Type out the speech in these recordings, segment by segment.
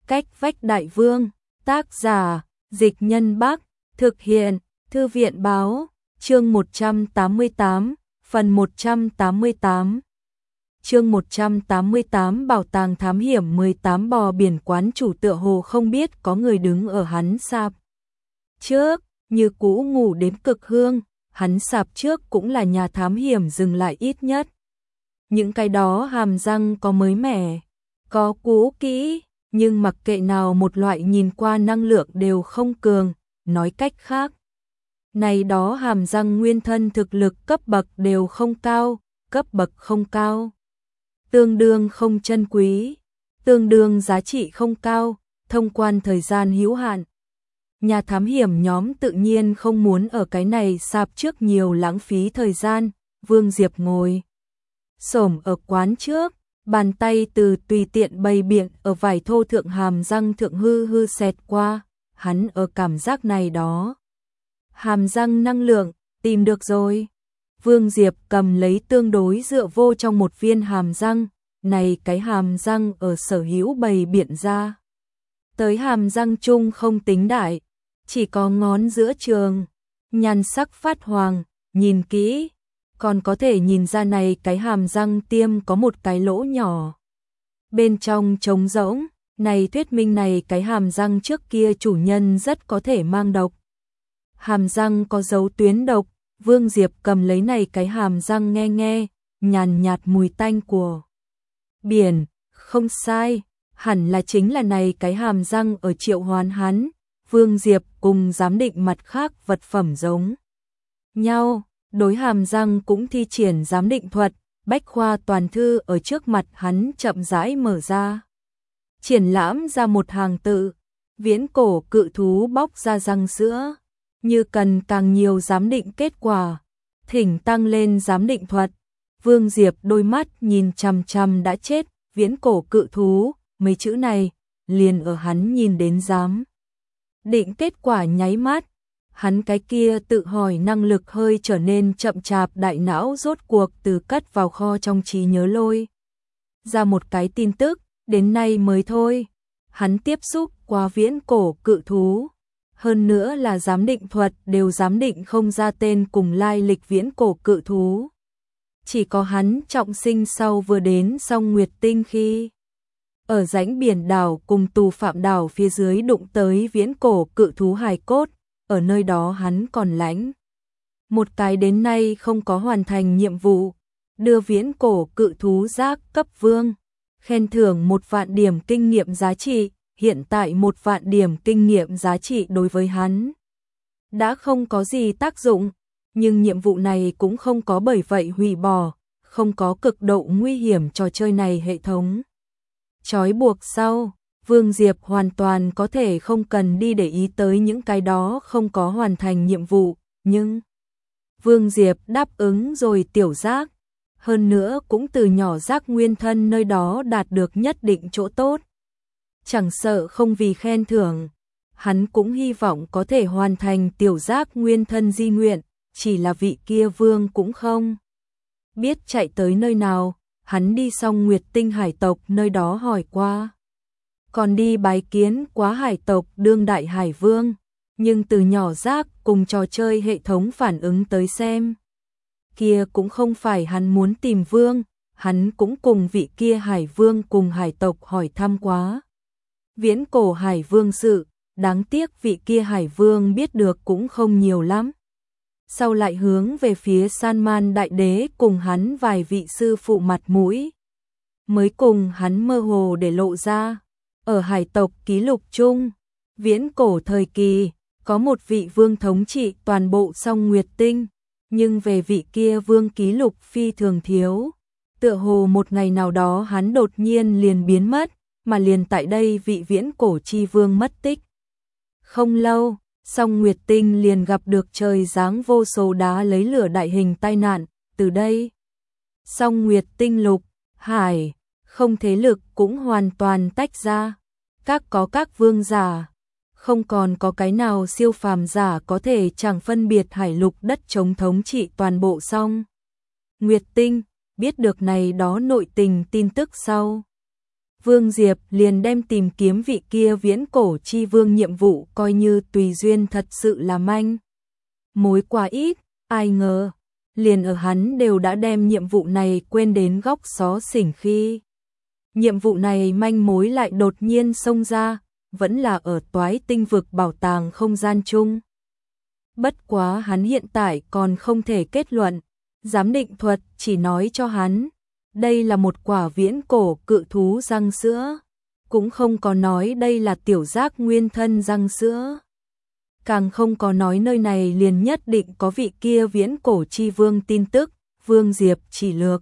Cách vách đại vương, tác giả, Dịch Nhân Bắc, thực hiện, Thư viện báo, chương 188, phần 188. Chương 188 Bảo tàng thám hiểm 18 bò biển quán chủ tựa hồ không biết có người đứng ở hắn sạp trước, như cũ ngủ đến cực hương, hắn sạp trước cũng là nhà thám hiểm dừng lại ít nhất. Những cái đó hàm răng có mới mẻ, có cũ kỹ, nhưng mặc kệ nào một loại nhìn qua năng lượng đều không cường, nói cách khác. Này đó hàm răng nguyên thân thực lực cấp bậc đều không cao, cấp bậc không cao. Tương đương không chân quý, tương đương giá trị không cao, thông quan thời gian hữu hạn. Nhà thám hiểm nhóm tự nhiên không muốn ở cái này sạp trước nhiều lãng phí thời gian, Vương Diệp ngồi xổm ở quán trước, bàn tay từ tùy tiện bày biện ở vải thô thượng hàm răng thượng hư hư xẹt qua, hắn ở cảm giác này đó. Hàm răng năng lượng, tìm được rồi. Vương Diệp cầm lấy tương đối dựa vô trong một viên hàm răng, này cái hàm răng ở sở hữu bày biện ra. Tới hàm răng chung không tính đại, chỉ có ngón giữa trường, nhan sắc phát hoàng, nhìn kỹ, còn có thể nhìn ra này cái hàm răng tiêm có một cái lỗ nhỏ. Bên trong trống rỗng, này thuyết minh này cái hàm răng trước kia chủ nhân rất có thể mang độc. Hàm răng có dấu tuyến độc, Vương Diệp cầm lấy này cái hàm răng nghe nghe, nhàn nhạt mùi tanh của biển, không sai, hẳn là chính là này cái hàm răng ở triệu hoán hắn. Vương Diệp cùng giám định mặt khác vật phẩm giống nhau, đối hàm răng cũng thi triển giám định thuật, bách khoa toàn thư ở trước mặt hắn chậm rãi mở ra. Triển lãm ra một hàng tự, viễn cổ cự thú bóc ra răng sữa, như cần càng nhiều giám định kết quả, thỉnh tăng lên giám định thuật. Vương Diệp đôi mắt nhìn chằm chằm đã chết, viễn cổ cự thú, mấy chữ này, liền ở hắn nhìn đến giám định kết quả nháy mắt, hắn cái kia tự hỏi năng lực hơi trở nên chậm chạp, đại não rốt cuộc từ cất vào kho trong trí nhớ lôi ra một cái tin tức, đến nay mới thôi. Hắn tiếp xúc qua viễn cổ cự thú, hơn nữa là giám định thuật đều giám định không ra tên cùng lai lịch viễn cổ cự thú. Chỉ có hắn trọng sinh sau vừa đến Song Nguyệt Tinh khi ở rãnh biển đảo cùng tù phạm đảo phía dưới đụng tới viễn cổ cự thú hài cốt, ở nơi đó hắn còn lãnh một cái đến nay không có hoàn thành nhiệm vụ, đưa viễn cổ cự thú giác cấp vương, khen thưởng 1 vạn điểm kinh nghiệm giá trị, hiện tại 1 vạn điểm kinh nghiệm giá trị đối với hắn đã không có gì tác dụng, nhưng nhiệm vụ này cũng không có bởi vậy hủy bỏ, không có cực độ nguy hiểm trò chơi này hệ thống trói buộc sau, Vương Diệp hoàn toàn có thể không cần đi để ý tới những cái đó không có hoàn thành nhiệm vụ, nhưng Vương Diệp đáp ứng rồi tiểu giác, hơn nữa cũng từ nhỏ giác nguyên thân nơi đó đạt được nhất định chỗ tốt. Chẳng sợ không vì khen thưởng, hắn cũng hy vọng có thể hoàn thành tiểu giác nguyên thân di nguyện, chỉ là vị kia vương cũng không biết chạy tới nơi nào. Hắn đi Song Nguyệt Tinh hải tộc nơi đó hỏi qua, còn đi bái kiến quá hải tộc đương đại hải vương, nhưng từ nhỏ giác cùng trò chơi hệ thống phản ứng tới xem, kia cũng không phải hắn muốn tìm vương, hắn cũng cùng vị kia hải vương cùng hải tộc hỏi thăm quá viễn cổ hải vương sự, đáng tiếc vị kia hải vương biết được cũng không nhiều lắm. Sau lại hướng về phía San Man đại đế cùng hắn vài vị sư phụ mặt mũi, mới cùng hắn mơ hồ để lộ ra, ở hải tộc ký lục chung, viễn cổ thời kỳ, có một vị vương thống trị toàn bộ Song Nguyệt Tinh, nhưng về vị kia vương ký lục phi thường thiếu, tựa hồ một ngày nào đó hắn đột nhiên liền biến mất, mà liền tại đây vị viễn cổ chi vương mất tích. Không lâu, Song Nguyệt Tinh liền gặp được trời giáng vô số đá lấy lửa đại hình tai nạn, từ đây Song Nguyệt Tinh lục, hải, không thế lực cũng hoàn toàn tách ra, các vương giả, không còn có cái nào siêu phàm giả có thể chẳng phân biệt hải lục đất chống thống trị toàn bộ Song Nguyệt Tinh. Biết được này đó nội tình tin tức sau, Vương Diệp liền đem tìm kiếm vị kia viễn cổ chi vương nhiệm vụ coi như tùy duyên, thật sự là manh mối quá ít, ai ngờ liền ở hắn đều đã đem nhiệm vụ này quên đến góc xó xỉnh khi nhiệm vụ này manh mối lại đột nhiên xông ra, vẫn là ở Toái Tinh vực bảo tàng không gian chung. Bất quá hắn hiện tại còn không thể kết luận, giám định thuật chỉ nói cho hắn, đây là một quả viễn cổ cự thú răng sữa, cũng không có nói đây là tiểu giác nguyên thân răng sữa. Càng không có nói nơi này liền nhất định có vị kia viễn cổ chi vương tin tức. Vương Diệp chỉ lược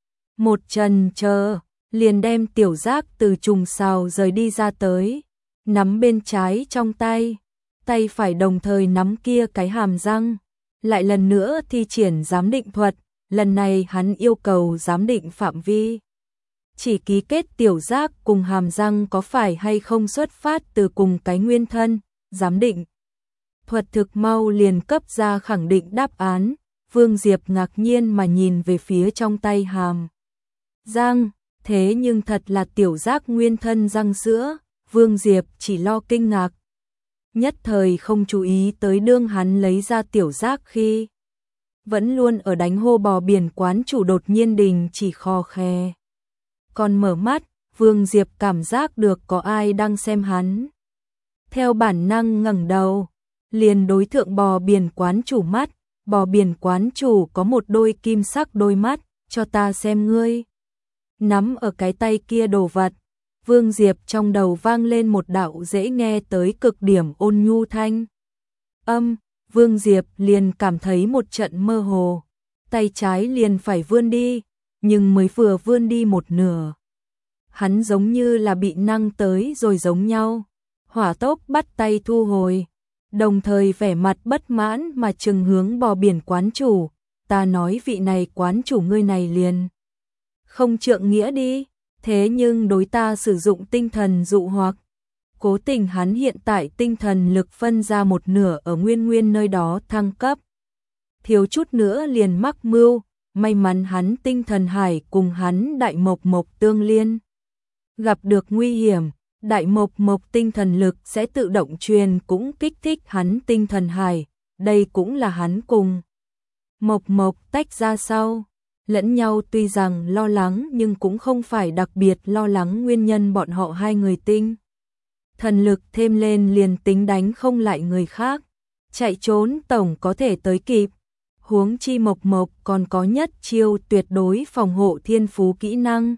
một trần chờ, liền đem tiểu giác từ trùng sào rời đi ra tới, nắm bên trái trong tay, tay phải đồng thời nắm kia cái hàm răng, lại lần nữa thi triển giám định thuật, lần này hắn yêu cầu giám định phạm vi. Chỉ ký kết tiểu giác cùng hàm răng có phải hay không xuất phát từ cùng cái nguyên thân, giám định thuật thực mau liền cấp ra khẳng định đáp án. Vương Diệp ngạc nhiên mà nhìn về phía trong tay hàm răng, thế nhưng thật là tiểu giác nguyên thân răng sữa. Vương Diệp chỉ lo kinh ngạc, nhất thời không chú ý tới đương hắn lấy ra tiểu giác khi vẫn luôn ở đánh hô bò biển quán chủ đột nhiên đình chỉ khò khè. Còn mở mắt, Vương Diệp cảm giác được có ai đang xem hắn. Theo bản năng ngẩng đầu, liền đối thượng bò biển quán chủ mắt. Bò biển quán chủ có một đôi kim sắc đôi mắt, cho ta xem ngươi nắm ở cái tay kia đồ vật. Vương Diệp trong đầu vang lên một đạo dễ nghe tới cực điểm ôn nhu thanh âm. Vương Diệp liền cảm thấy một trận mơ hồ, tay trái liền phải vươn đi, nhưng mới vừa vươn đi một nửa, hắn giống như là bị năng tới rồi giống nhau, hỏa tốc bắt tay thu hồi, đồng thời vẻ mặt bất mãn mà trừng hướng bò biển quán chủ. Ta nói vị này quán chủ ngươi này liền không trượng nghĩa đi, thế nhưng đối ta sử dụng tinh thần dụ hoặc. Cố tình hắn hiện tại tinh thần lực phân ra một nửa ở Nguyên nơi đó thăng cấp, thiếu chút nữa liền mắc mưu, may mắn hắn tinh thần hải cùng hắn đại mộc mộc tương liên. Gặp được nguy hiểm, đại mộc mộc tinh thần lực sẽ tự động truyền cũng kích thích hắn tinh thần hải, đây cũng là hắn cùng mộc mộc tách ra sau. Lẫn nhau tuy rằng lo lắng nhưng cũng không phải đặc biệt lo lắng nguyên nhân bọn họ hai người tinh thần lực thêm lên liền tính đánh không lại người khác, chạy trốn tổng có thể tới kịp. Huống chi mộc mộc còn có nhất chiêu tuyệt đối phòng hộ thiên phú kỹ năng,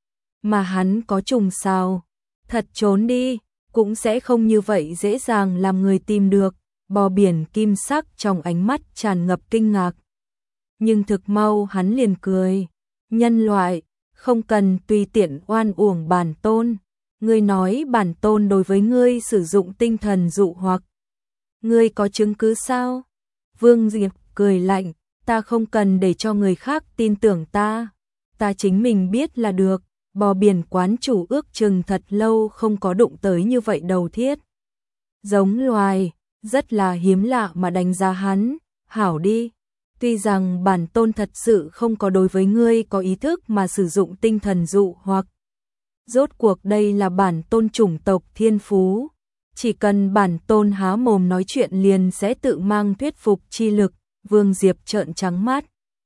mà hắn có trùng sao, thật trốn đi cũng sẽ không như vậy dễ dàng làm người tìm được. Bò biển kim sắc trong ánh mắt tràn ngập kinh ngạc, nhưng thực mau hắn liền cười. Nhân loại, không cần tùy tiện oan uổng bản tôn. Ngươi nói bản tôn đối với ngươi sử dụng tinh thần dụ hoặc, ngươi có chứng cứ sao? Vương Diệp cười lạnh, ta không cần để cho người khác tin tưởng ta, ta chính mình biết là được. Bò biển quán chủ ước chừng thật lâu không có đụng tới như vậy đầu thiết giống loài, rất là hiếm lạ mà đánh giá hắn. Hảo đi, tuy rằng bản tôn thật sự không có đối với ngươi có ý thức mà sử dụng tinh thần dụ hoặc, rốt cuộc đây là bản tôn chủng tộc thiên phú, chỉ cần bản tôn há mồm nói chuyện liền sẽ tự mang thuyết phục chi lực. Vương Diệp trợn trắng mắt,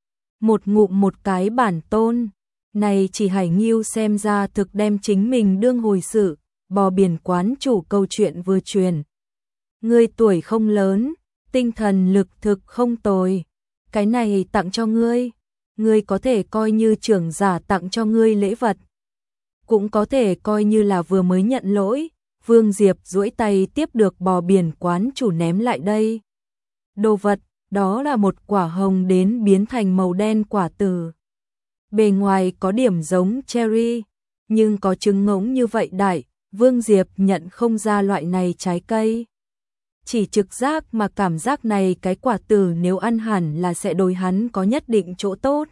một ngụm một cái bản tôn, này chỉ Hải Nghiêu xem ra thực đem chính mình đương hồi sự. Bò biển quán chủ câu chuyện vừa truyền, ngươi tuổi không lớn, tinh thần lực thực không tồi, cái này tặng cho ngươi, ngươi có thể coi như trưởng giả tặng cho ngươi lễ vật, cũng có thể coi như là vừa mới nhận lỗi. Vương Diệp duỗi tay tiếp được bò biển quán chủ ném lại đây đồ vật, đó là một quả hồng đến biến thành màu đen quả tử, bề ngoài có điểm giống cherry, nhưng có trứng ngỗng như vậy đại, Vương Diệp nhận không ra loại này trái cây. Chỉ trực giác mà cảm giác này cái quả tử nếu ăn hẳn là sẽ đối hắn có nhất định chỗ tốt.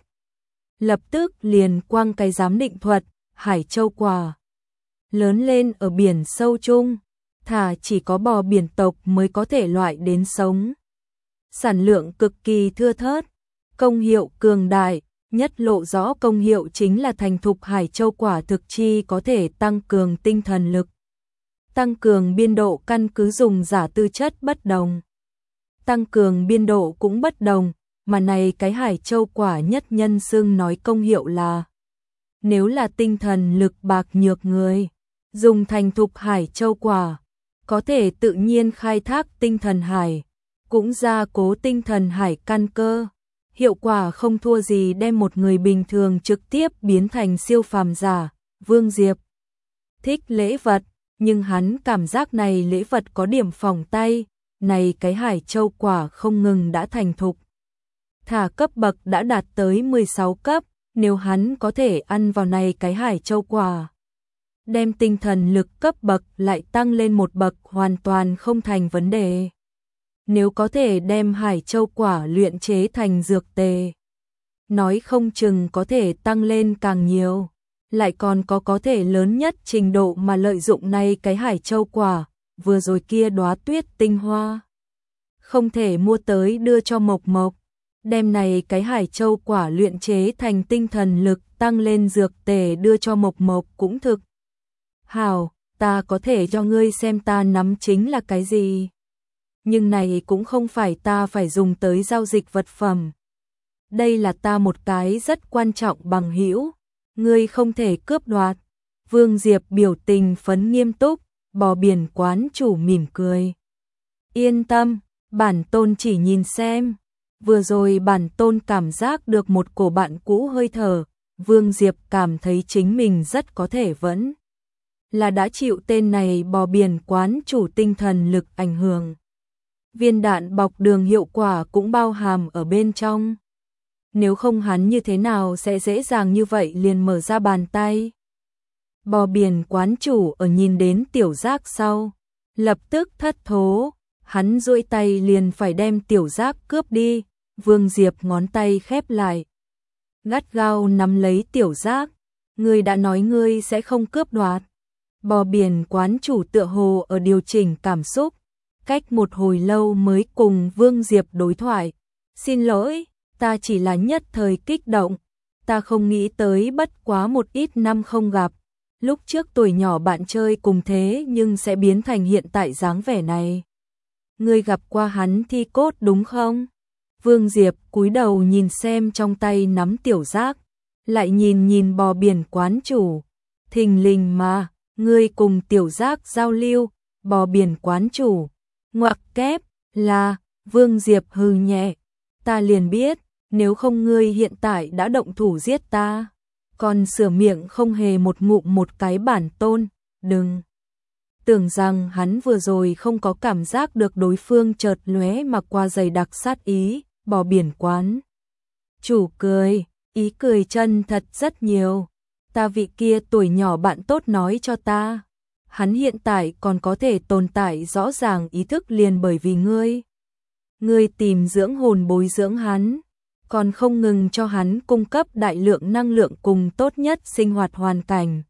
Lập tức liền quăng cái giám định thuật, hải châu quả. Lớn lên ở biển sâu chung, thà chỉ có bò biển tộc mới có thể loại đến sống. Sản lượng cực kỳ thưa thớt, công hiệu cường đại, nhất lộ rõ công hiệu chính là thành thục hải châu quả thực chi có thể tăng cường tinh thần lực. Tăng cường biên độ căn cứ dùng giả tư chất bất đồng. Tăng cường biên độ cũng bất đồng, mà này cái hải châu quả nhất nhân xưng nói công hiệu là nếu là tinh thần lực bạc nhược người, dùng thành thục hải châu quả, có thể tự nhiên khai thác tinh thần hải, cũng gia cố tinh thần hải căn cơ. Hiệu quả không thua gì đem một người bình thường trực tiếp biến thành siêu phàm giả. Vương Diệp thích lễ vật, nhưng hắn cảm giác này lễ vật có điểm phỏng tay, này cái hải châu quả không ngừng đã thành thục. Thả cấp bậc đã đạt tới 16 cấp, nếu hắn có thể ăn vào này cái hải châu quả, đem tinh thần lực cấp bậc lại tăng lên một bậc hoàn toàn không thành vấn đề. Nếu có thể đem hải châu quả luyện chế thành dược tề, nói không chừng có thể tăng lên càng nhiều, lại còn có thể lớn nhất trình độ mà lợi dụng này cái hải châu quả, vừa rồi kia đóa tuyết tinh hoa. Không thể mua tới đưa cho Mộc Mộc, đem này cái hải châu quả luyện chế thành tinh thần lực tăng lên dược tề đưa cho Mộc Mộc cũng thực. Hảo, ta có thể cho ngươi xem ta nắm chính là cái gì. Nhưng này cũng không phải ta phải dùng tới giao dịch vật phẩm. Đây là ta một cái rất quan trọng bằng hữu, ngươi không thể cướp đoạt. Vương Diệp biểu tình phấn nghiêm túc, Bò Biển quán chủ mỉm cười. Yên tâm, bản tôn chỉ nhìn xem. Vừa rồi bản tôn cảm giác được một cổ bạn cũ hơi thở, Vương Diệp cảm thấy chính mình rất có thể vẫn là đã chịu tên này Bò Biển quán chủ tinh thần lực ảnh hưởng. Viên đạn bọc đường hiệu quả cũng bao hàm ở bên trong. Nếu không hắn như thế nào sẽ dễ dàng như vậy liền mở ra bàn tay. Bò Biển quán chủ ở nhìn đến Tiểu Giác sau, lập tức thất thố, hắn duỗi tay liền phải đem Tiểu Giác cướp đi. Vương Diệp ngón tay khép lại, gắt gao nắm lấy Tiểu Giác. Ngươi đã nói ngươi sẽ không cướp đoạt. Bò Biển quán chủ tựa hồ ở điều chỉnh cảm xúc, cách một hồi lâu mới cùng Vương Diệp đối thoại. Xin lỗi, ta chỉ là nhất thời kích động, ta không nghĩ tới bất quá một ít năm không gặp. Lúc trước tuổi nhỏ bạn chơi cùng thế nhưng sẽ biến thành hiện tại dáng vẻ này. Ngươi gặp qua hắn thi cốt đúng không? Vương Diệp cúi đầu nhìn xem trong tay nắm Tiểu Giác, lại nhìn Bò Biển quán chủ. Thình lình mà, ngươi cùng Tiểu Giác giao lưu. Bò Biển quán chủ ngoặc kép là. Vương Diệp hừ nhẹ, ta liền biết, nếu không ngươi hiện tại đã động thủ giết ta, còn sửa miệng không hề một ngụm một cái bản tôn. Đừng tưởng rằng hắn vừa rồi không có cảm giác được đối phương chợt lóe mà qua dày đặc sát ý. Bò Biển quán chủ cười, ý cười chân thật rất nhiều. Ta vị kia tuổi nhỏ bạn tốt nói cho ta, hắn hiện tại còn có thể tồn tại rõ ràng ý thức liền bởi vì ngươi. Ngươi tìm dưỡng hồn bồi dưỡng hắn, còn không ngừng cho hắn cung cấp đại lượng năng lượng cùng tốt nhất sinh hoạt hoàn cảnh.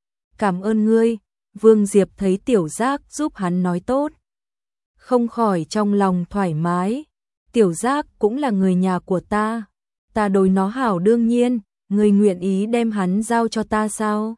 Cảm ơn ngươi. Vương Diệp thấy Tiểu Giác giúp hắn nói tốt, không khỏi trong lòng thoải mái. Tiểu Giác cũng là người nhà của ta, ta đối nó hảo đương nhiên, ngươi nguyện ý đem hắn giao cho ta sao?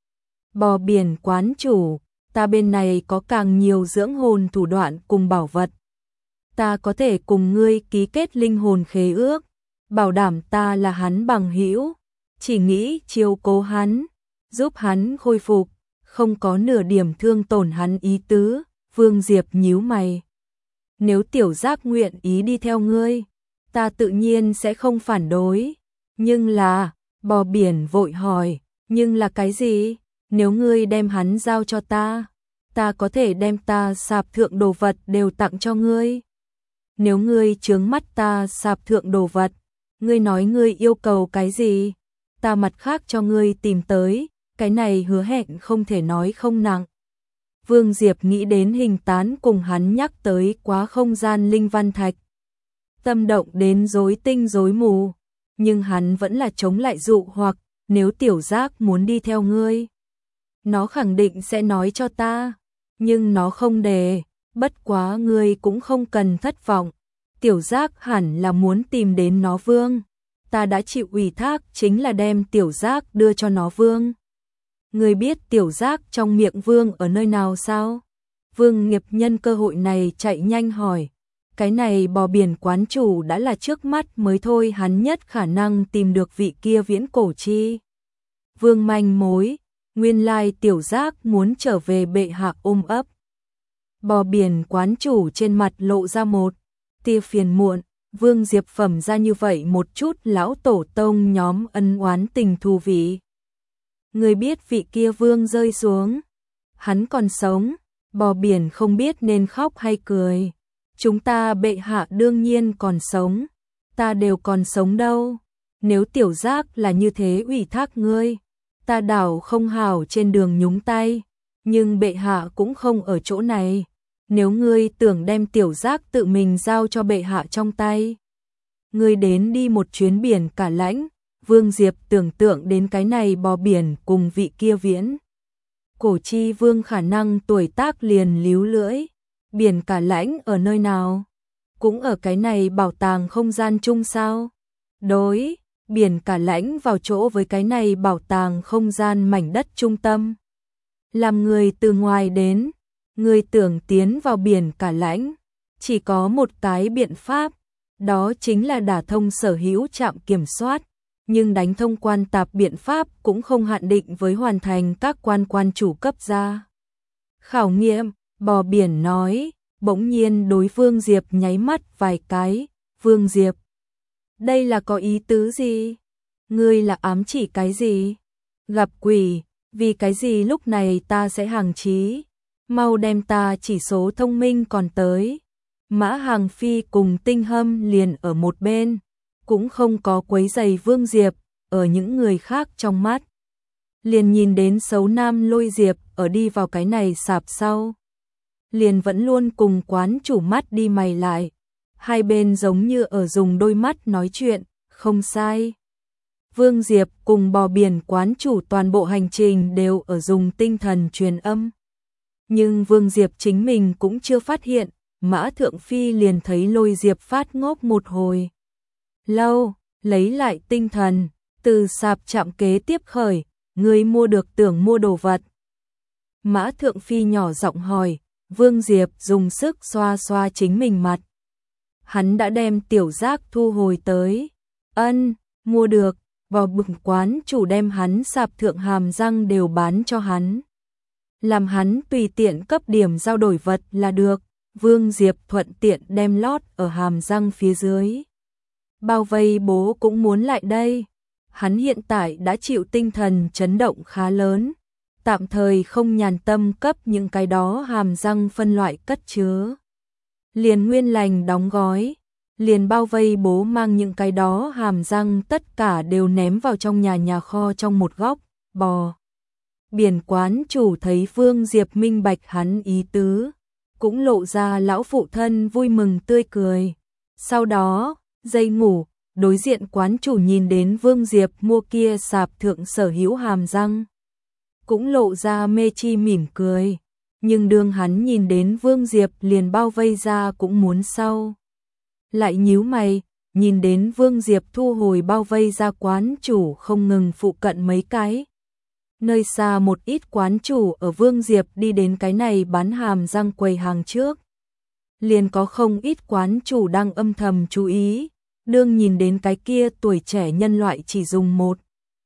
Bò Biển quán chủ, ta bên này có càng nhiều dưỡng hồn thủ đoạn cùng bảo vật. Ta có thể cùng ngươi ký kết linh hồn khế ước, bảo đảm ta là hắn bằng hữu, chỉ nghĩ chiếu cố hắn, giúp hắn khôi phục, không có nửa điểm thương tổn hắn ý tứ. Vương Diệp nhíu mày. Nếu Tiểu Giác nguyện ý đi theo ngươi, ta tự nhiên sẽ không phản đối. Nhưng là, Bò Biển vội hỏi, nhưng là cái gì? Nếu ngươi đem hắn giao cho ta, ta có thể đem ta sạp thượng đồ vật đều tặng cho ngươi. Nếu ngươi chướng mắt ta sạp thượng đồ vật, ngươi nói ngươi yêu cầu cái gì, ta mặt khác cho ngươi tìm tới, cái này hứa hẹn không thể nói không nặng. Vương Diệp nghĩ đến Hình Tán cùng hắn nhắc tới quá không gian linh văn thạch, tâm động đến rối tinh rối mù, nhưng hắn vẫn là chống lại dụ hoặc. Nếu Tiểu Giác muốn đi theo ngươi, nó khẳng định sẽ nói cho ta, nhưng nó không để. Bất quá ngươi cũng không cần thất vọng, Tiểu Giác hẳn là muốn tìm đến nó vương, ta đã chịu ủy thác chính là đem Tiểu Giác đưa cho nó Vương. Người biết Tiểu Giác trong miệng Vương ở nơi nào sao? Vương Nghiệp nhân cơ hội này chạy nhanh hỏi. Cái này bò biển quán chủ đã là trước mắt mới thôi, hắn nhất khả năng tìm được vị kia viễn cổ chi. Vương manh mối, nguyên lai Tiểu Giác muốn trở về bệ hạ ôm ấp. Bò biển quán chủ trên mặt lộ ra một tia phiền muộn. Vương Diệp phẩm ra như vậy một chút, lão tổ tông nhóm ân oán tình thù vị. Người biết vị kia Vương rơi xuống, hắn còn sống. Bò biển không biết nên khóc hay cười. Chúng ta bệ hạ đương nhiên còn sống, ta đều còn sống đâu. Nếu Tiểu Giác là như thế ủy thác ngươi, ta đảo không hảo trên đường nhúng tay, nhưng bệ hạ cũng không ở chỗ này. Nếu ngươi tưởng đem Tiểu Giác tự mình giao cho bệ hạ trong tay, ngươi đến đi một chuyến biển Cả Lãnh. Vương Diệp tưởng tượng đến cái này bò biển cùng vị kia viễn cổ chi vương khả năng tuổi tác liền líu lưỡi. Biển Cả Lãnh ở nơi nào? Cũng ở cái này bảo tàng không gian chung sao? Đối, biển Cả Lãnh vào chỗ với cái này bảo tàng không gian mảnh đất trung tâm. Làm người từ ngoài đến, người tưởng tiến vào biển Cả Lãnh, chỉ có một cái biện pháp, đó chính là đả thông sở hữu trạm kiểm soát. Nhưng đánh thông quan tạp biện pháp cũng không hạn định với hoàn thành các quan chủ cấp ra khảo nghiệm. Bò biển nói, bỗng nhiên đối Vương Diệp nháy mắt vài cái. Vương Diệp, đây là có ý tứ gì? Ngươi là ám chỉ cái gì? Gặp quỷ, vì cái gì lúc này ta sẽ hàng trí? Mau đem ta chỉ số thông minh còn tới. Mã Hàng Phi cùng Tinh Hâm liền ở một bên, cũng không có quấy giày Vương Diệp. Ở những người khác trong mắt, liền nhìn đến xấu nam Lôi Diệp ở đi vào cái này sạp sau, liền vẫn luôn cùng quán chủ mắt đi mày lại, hai bên giống như ở dùng đôi mắt nói chuyện. Không sai, Vương Diệp cùng bò biển quán chủ toàn bộ hành trình đều ở dùng tinh thần truyền âm, nhưng Vương Diệp chính mình cũng chưa phát hiện. Mã Thượng Phi liền thấy Lôi Diệp phát ngốc một hồi lâu, lấy lại tinh thần, từ sạp chạm kế tiếp khởi. Ngươi mua được tưởng mua đồ vật? Mã Thượng Phi nhỏ giọng hỏi. Vương Diệp dùng sức xoa xoa chính mình mặt. Hắn đã đem Tiểu Giác thu hồi tới. Ân, mua được. Vào bụng quán chủ đem hắn sạp thượng hàm răng đều bán cho hắn, làm hắn tùy tiện cấp điểm giao đổi vật là được. Vương Diệp thuận tiện đem lót ở hàm răng phía dưới. Bao vây bố cũng muốn lại đây. Hắn hiện tại đã chịu tinh thần chấn động khá lớn, tạm thời không nhàn tâm cấp những cái đó hàm răng phân loại cất chứa. Liền nguyên lành đóng gói, liền bao vây bố mang những cái đó hàm răng tất cả đều ném vào trong nhà kho trong một góc. Bò biển quán chủ thấy Vương Diệp minh bạch hắn ý tứ, cũng lộ ra lão phụ thân vui mừng tươi cười. Sau đó, dây ngủ, đối diện quán chủ nhìn đến Vương Diệp mua kia sạp thượng sở hữu hàm răng, cũng lộ ra mê chi mỉm cười. Nhưng đương hắn nhìn đến Vương Diệp liền bao vây ra cũng muốn sau. Lại nhíu mày, nhìn đến Vương Diệp thu hồi bao vây ra, quán chủ không ngừng phụ cận mấy cái. Nơi xa một ít quán chủ ở Vương Diệp đi đến cái này bán hàm răng quầy hàng trước, liền có không ít quán chủ đang âm thầm chú ý. Đương nhìn đến cái kia tuổi trẻ nhân loại chỉ dùng một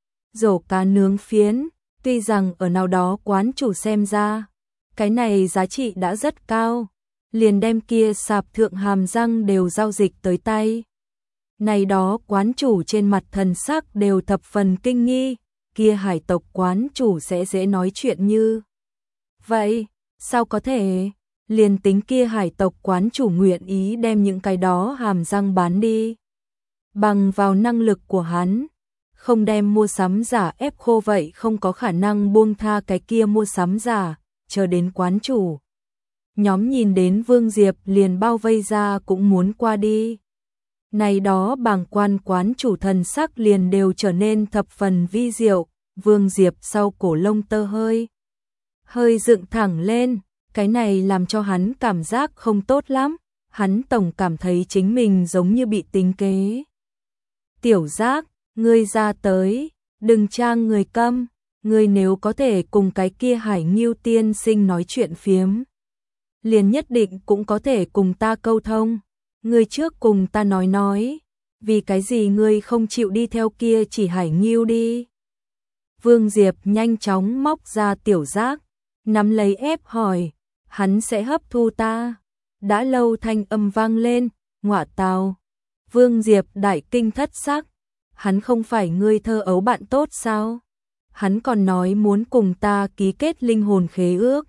rổ cá nướng phiến, tuy rằng ở nào đó quán chủ xem ra cái này giá trị đã rất cao, liền đem kia sạp thượng hàm răng đều giao dịch tới tay. Này đó quán chủ trên mặt thần sắc đều thập phần kinh nghi, kia hải tộc quán chủ sẽ dễ nói chuyện như vậy, sao có thể? Liền tính kia hải tộc quán chủ nguyện ý đem những cái đó hàm răng bán đi, bằng vào năng lực của hắn, không đem mua sắm giả ép khô vậy không có khả năng buông tha cái kia mua sắm giả. Chờ đến quán chủ nhóm nhìn đến Vương Diệp liền bao vây ra cũng muốn qua đi. Này đó bàng quan quán chủ thần sắc liền đều trở nên thập phần vi diệu. Vương Diệp sau cổ lông tơ hơi dựng thẳng lên, cái này làm cho hắn cảm giác không tốt lắm. Hắn tổng cảm thấy chính mình giống như bị tính kế. Tiểu Giác, ngươi ra tới, đừng trang người câm, ngươi nếu có thể cùng cái kia Hải Ngưu tiên sinh nói chuyện phiếm, liền nhất định cũng có thể cùng ta câu thông. Ngươi trước cùng ta nói, vì cái gì ngươi không chịu đi theo kia chỉ Hải Ngưu đi? Vương Diệp nhanh chóng móc ra Tiểu Giác, nắm lấy ép hỏi, hắn sẽ hấp thu ta. Đã lâu thanh âm vang lên, ngọa tào. Vương Diệp đại kinh thất sắc, hắn không phải ngươi thơ ấu bạn tốt sao? Hắn còn nói muốn cùng ta ký kết linh hồn khế ước,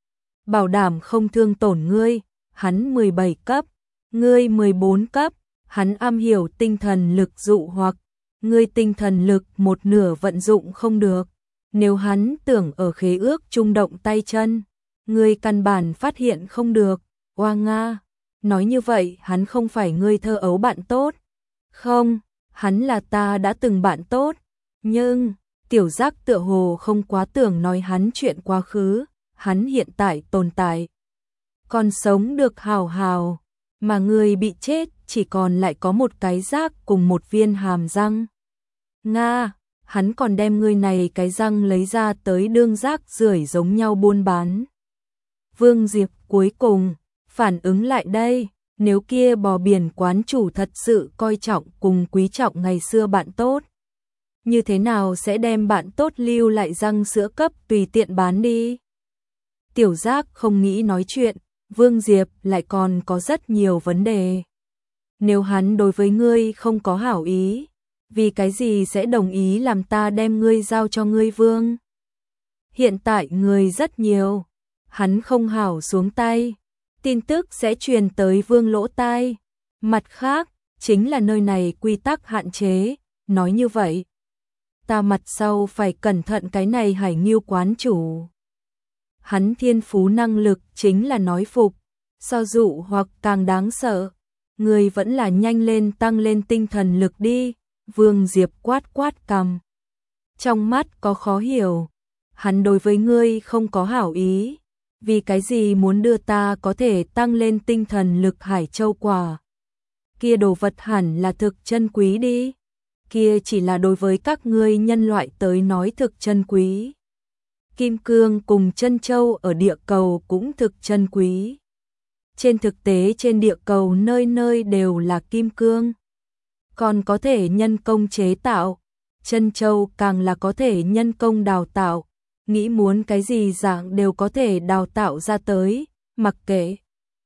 bảo đảm không thương tổn ngươi. Hắn 17 cấp, ngươi 14 cấp, hắn am hiểu tinh thần lực dụ hoặc, ngươi tinh thần lực một nửa vận dụng không được. Nếu hắn tưởng ở khế ước trung động tay chân, ngươi căn bản phát hiện không được. Oa Nga, nói như vậy hắn không phải ngươi thơ ấu bạn tốt. Không, hắn là ta đã từng bạn tốt. Nhưng, Tiểu Giác tựa hồ không quá tưởng nói hắn chuyện quá khứ, hắn hiện tại tồn tại. Còn sống được hào hào, mà người bị chết chỉ còn lại có một cái giác cùng một viên hàm răng. Nga, hắn còn đem ngươi này cái răng lấy ra tới đương rác rưởi giống nhau buôn bán. Vương Diệp cuối cùng phản ứng lại đây, nếu kia bò biển quán chủ thật sự coi trọng cùng quý trọng ngày xưa bạn tốt, như thế nào sẽ đem bạn tốt lưu lại răng sữa cấp tùy tiện bán đi? Tiểu Giác không nghĩ nói chuyện, Vương Diệp lại còn có rất nhiều vấn đề. Nếu hắn đối với ngươi không có hảo ý, vì cái gì sẽ đồng ý làm ta đem ngươi giao cho ngươi Vương? Hiện tại người rất nhiều, hắn không hảo xuống tay, tin tức sẽ truyền tới Vương lỗ tai. Mặt khác, chính là nơi này quy tắc hạn chế, nói như vậy, ta mặt sau phải cẩn thận cái này Hải Ngưu quán chủ. Hắn thiên phú năng lực chính là nói phục, so dụ hoặc càng đáng sợ. Người vẫn là nhanh lên tăng lên tinh thần lực đi. Vương Diệp quát quát cằm, trong mắt có khó hiểu. Hắn đối với ngươi không có hảo ý, vì cái gì muốn đưa ta có thể tăng lên tinh thần lực Hải Châu quả? Kia đồ vật hẳn là thực chân quý đi. Kia chỉ là đối với các ngươi nhân loại tới nói thực chân quý. Kim cương cùng chân châu ở địa cầu cũng thực chân quý. Trên thực tế trên địa cầu nơi nơi đều là kim cương, còn có thể nhân công chế tạo, chân châu càng là có thể nhân công đào tạo, nghĩ muốn cái gì dạng đều có thể đào tạo ra tới, mặc kệ.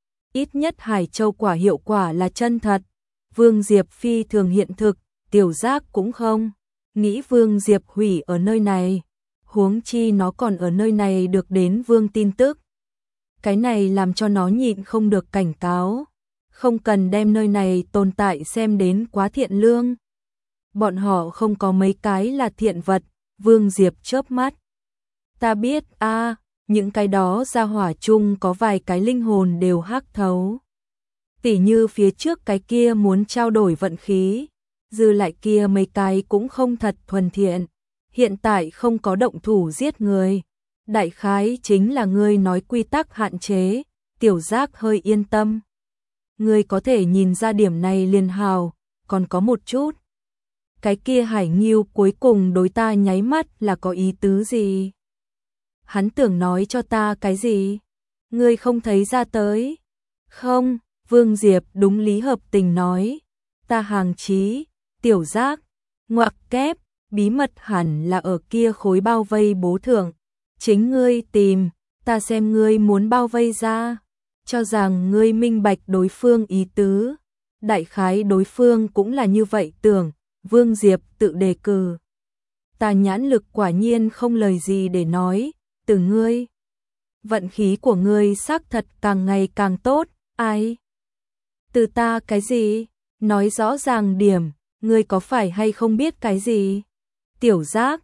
Ít nhất Hải Châu quả hiệu quả là chân thật. Vương Diệp phi thường hiện thực, Tiểu Giác cũng không nghĩ Vương Diệp hủy ở nơi này, huống chi nó còn ở nơi này được đến Vương tin tức. Cái này làm cho nó nhịn không được cảnh cáo, không cần đem nơi này tồn tại xem đến quá thiện lương. Bọn họ không có mấy cái là thiện vật. Vương Diệp chớp mắt. Ta biết a, những cái đó ra hỏa chung có vài cái linh hồn đều hắc thấu. Tỉ như phía trước cái kia muốn trao đổi vận khí, dư lại kia mấy cái cũng không thật thuần thiện. Hiện tại không có động thủ giết người. Đại khái chính là ngươi nói quy tắc hạn chế. Tiểu Giác hơi yên tâm. Ngươi có thể nhìn ra điểm này liền hào, còn có một chút. Cái kia Hải Ngưu cuối cùng đối ta nháy mắt là có ý tứ gì? Hắn tưởng nói cho ta cái gì? Ngươi không thấy ra tới? Không, Vương Diệp đúng lý hợp tình nói. Ta hàng chí, Tiểu Giác, ngoặc kép, bí mật hẳn là ở kia khối bao vây bố thượng. Chính ngươi tìm, ta xem ngươi muốn bao vây ra. Cho rằng ngươi minh bạch đối phương ý tứ. Đại khái đối phương cũng là như vậy tưởng. Vương Diệp tự đề cử. Ta nhãn lực quả nhiên không lời gì để nói. Từ ngươi, vận khí của ngươi xác thật càng ngày càng tốt. Ai? Từ ta cái gì? Nói rõ ràng điểm. Ngươi có phải hay không biết cái gì? Tiểu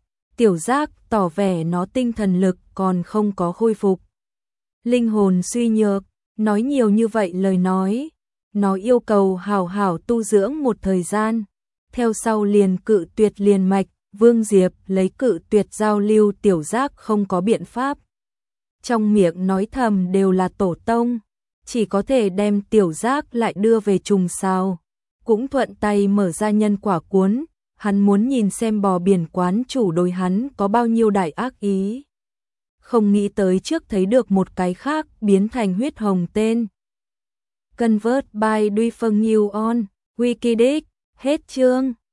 Giác tỏ vẻ nó tinh thần lực còn không có khôi phục. Linh hồn suy nhược, nói nhiều như vậy lời nói. Nó yêu cầu hảo hảo tu dưỡng một thời gian. Theo sau liền cự tuyệt liền mạch. Vương Diệp lấy cự tuyệt giao lưu. Tiểu Giác không có biện pháp. Trong miệng nói thầm đều là tổ tông, chỉ có thể đem Tiểu Giác lại đưa về trùng sao. cũng thuận tay mở ra nhân quả cuốn, hắn muốn nhìn xem bò biển quán chủ đối hắn có bao nhiêu đại ác ý. Không nghĩ tới trước thấy được một cái khác biến thành huyết hồng tên. Convert by Duy Phân New On, Wikidex, hết chương.